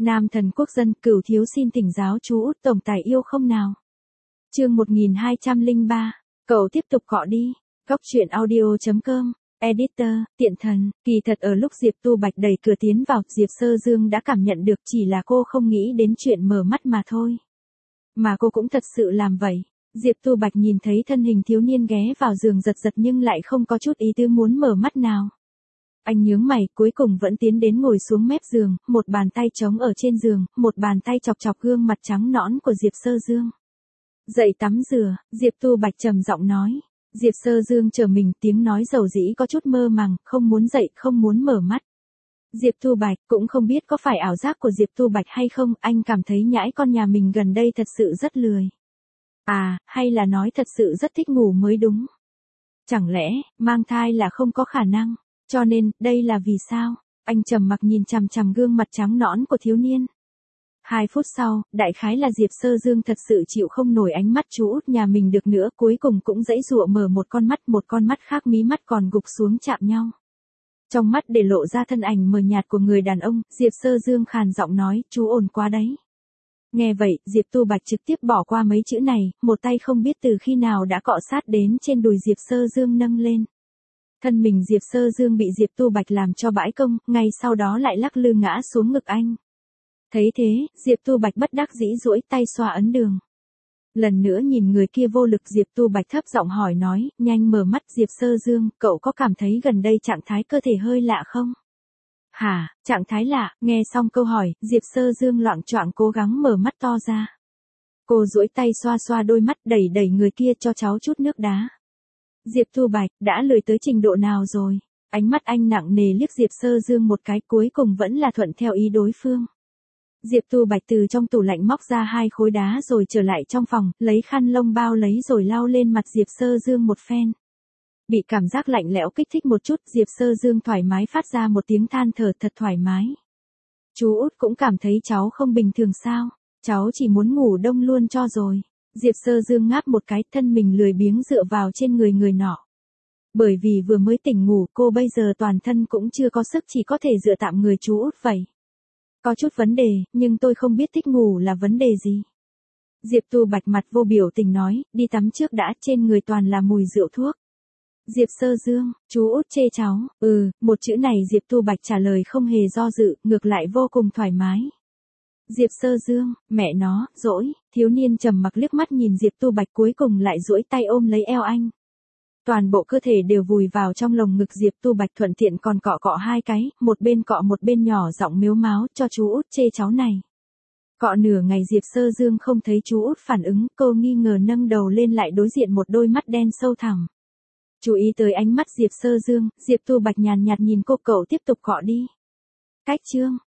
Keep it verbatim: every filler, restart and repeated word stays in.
Nam thần quốc dân, Cửu thiếu xin thỉnh giáo chú út tổng tài yêu không nào. Chương một nghìn hai trăm lẻ ba, cậu tiếp tục cọ đi. Góc truyện audio chấm com. Editor, tiện thần. Kỳ thật ở lúc Diệp Tu Bạch đẩy cửa tiến vào, Diệp Sơ Dương đã cảm nhận được, chỉ là cô không nghĩ đến chuyện mở mắt mà thôi. Mà cô cũng thật sự làm vậy. Diệp Tu Bạch nhìn thấy thân hình thiếu niên ghé vào giường giật giật nhưng lại không có chút ý tứ muốn mở mắt nào. Anh nhướng mày, cuối cùng vẫn tiến đến ngồi xuống mép giường, một bàn tay trống ở trên giường, một bàn tay chọc chọc gương mặt trắng nõn của Diệp Sơ Dương. Dậy tắm rửa, Diệp Tu Bạch trầm giọng nói. Diệp Sơ Dương trở mình, tiếng nói dầu dĩ có chút mơ màng, không muốn dậy, không muốn mở mắt. Diệp Tu Bạch cũng không biết có phải ảo giác của Diệp Tu Bạch hay không, anh cảm thấy nhãi con nhà mình gần đây thật sự rất lười. À, hay là nói thật sự rất thích ngủ mới đúng. Chẳng lẽ, mang thai là không có khả năng, cho nên, đây là vì sao? Anh trầm mặc nhìn chằm chằm gương mặt trắng nõn của thiếu niên. Hai phút sau, đại khái là Diệp Sơ Dương thật sự chịu không nổi ánh mắt chú út nhà mình được nữa, cuối cùng cũng dãy dụa mở một con mắt, một con mắt khác mí mắt còn gục xuống chạm nhau. Trong mắt để lộ ra thân ảnh mờ nhạt của người đàn ông, Diệp Sơ Dương khàn giọng nói, chú ổn quá đấy. Nghe vậy, Diệp Tu Bạch trực tiếp bỏ qua mấy chữ này, một tay không biết từ khi nào đã cọ sát đến trên đùi Diệp Sơ Dương nâng lên. Thân mình Diệp Sơ Dương bị Diệp Tu Bạch làm cho bãi công, ngay sau đó lại lắc lư ngã xuống ngực anh. Thấy thế, Diệp Tu Bạch bất đắc dĩ duỗi tay xoa ấn đường. Lần nữa nhìn người kia vô lực, Diệp Tu Bạch thấp giọng hỏi nói, nhanh mở mắt. Diệp Sơ Dương, cậu có cảm thấy gần đây trạng thái cơ thể hơi lạ không? Hả, trạng thái lạ? Nghe xong câu hỏi, Diệp Sơ Dương loạng choạng cố gắng mở mắt to ra. Cô duỗi tay xoa xoa đôi mắt, đẩy đẩy người kia, cho cháu chút nước đá. Diệp Tu Bạch, đã lười tới trình độ nào rồi? Ánh mắt anh nặng nề liếc Diệp Sơ Dương một cái, cuối cùng vẫn là thuận theo ý đối phương. Diệp Tu Bạch từ trong tủ lạnh móc ra hai khối đá rồi trở lại trong phòng, lấy khăn lông bao lấy rồi lau lên mặt Diệp Sơ Dương một phen. Bị cảm giác lạnh lẽo kích thích một chút, Diệp Sơ Dương thoải mái phát ra một tiếng than thở, thật thoải mái. Chú út cũng cảm thấy cháu không bình thường sao? Cháu chỉ muốn ngủ đông luôn cho rồi. Diệp Sơ Dương ngáp một cái, thân mình lười biếng dựa vào trên người người nọ. Bởi vì vừa mới tỉnh ngủ, cô bây giờ toàn thân cũng chưa có sức, chỉ có thể dựa tạm người chú út vậy. Có chút vấn đề, nhưng tôi không biết thích ngủ là vấn đề gì. Diệp Tu Bạch mặt vô biểu tình nói, đi tắm trước đã, trên người toàn là mùi rượu thuốc. Diệp Sơ Dương, chú út chê cháu, ừ, một chữ này Diệp Tu Bạch trả lời không hề do dự, ngược lại vô cùng thoải mái. Diệp Sơ Dương, mẹ nó, dỗi, thiếu niên trầm mặc liếc mắt nhìn Diệp Tu Bạch, cuối cùng lại duỗi tay ôm lấy eo anh. Toàn bộ cơ thể đều vùi vào trong lồng ngực Diệp Tu Bạch, thuận tiện còn cọ cọ hai cái, một bên cọ một bên nhỏ giọng mếu máo, cho chú út chê cháu này. Cọ nửa ngày Diệp Sơ Dương không thấy chú út phản ứng, cô nghi ngờ nâng đầu lên, lại đối diện một đôi mắt đen sâu thẳm. Chú ý tới ánh mắt Diệp Sơ Dương, Diệp Tu Bạch nhàn nhạt nhìn cô, cậu tiếp tục cọ đi. Cách chương.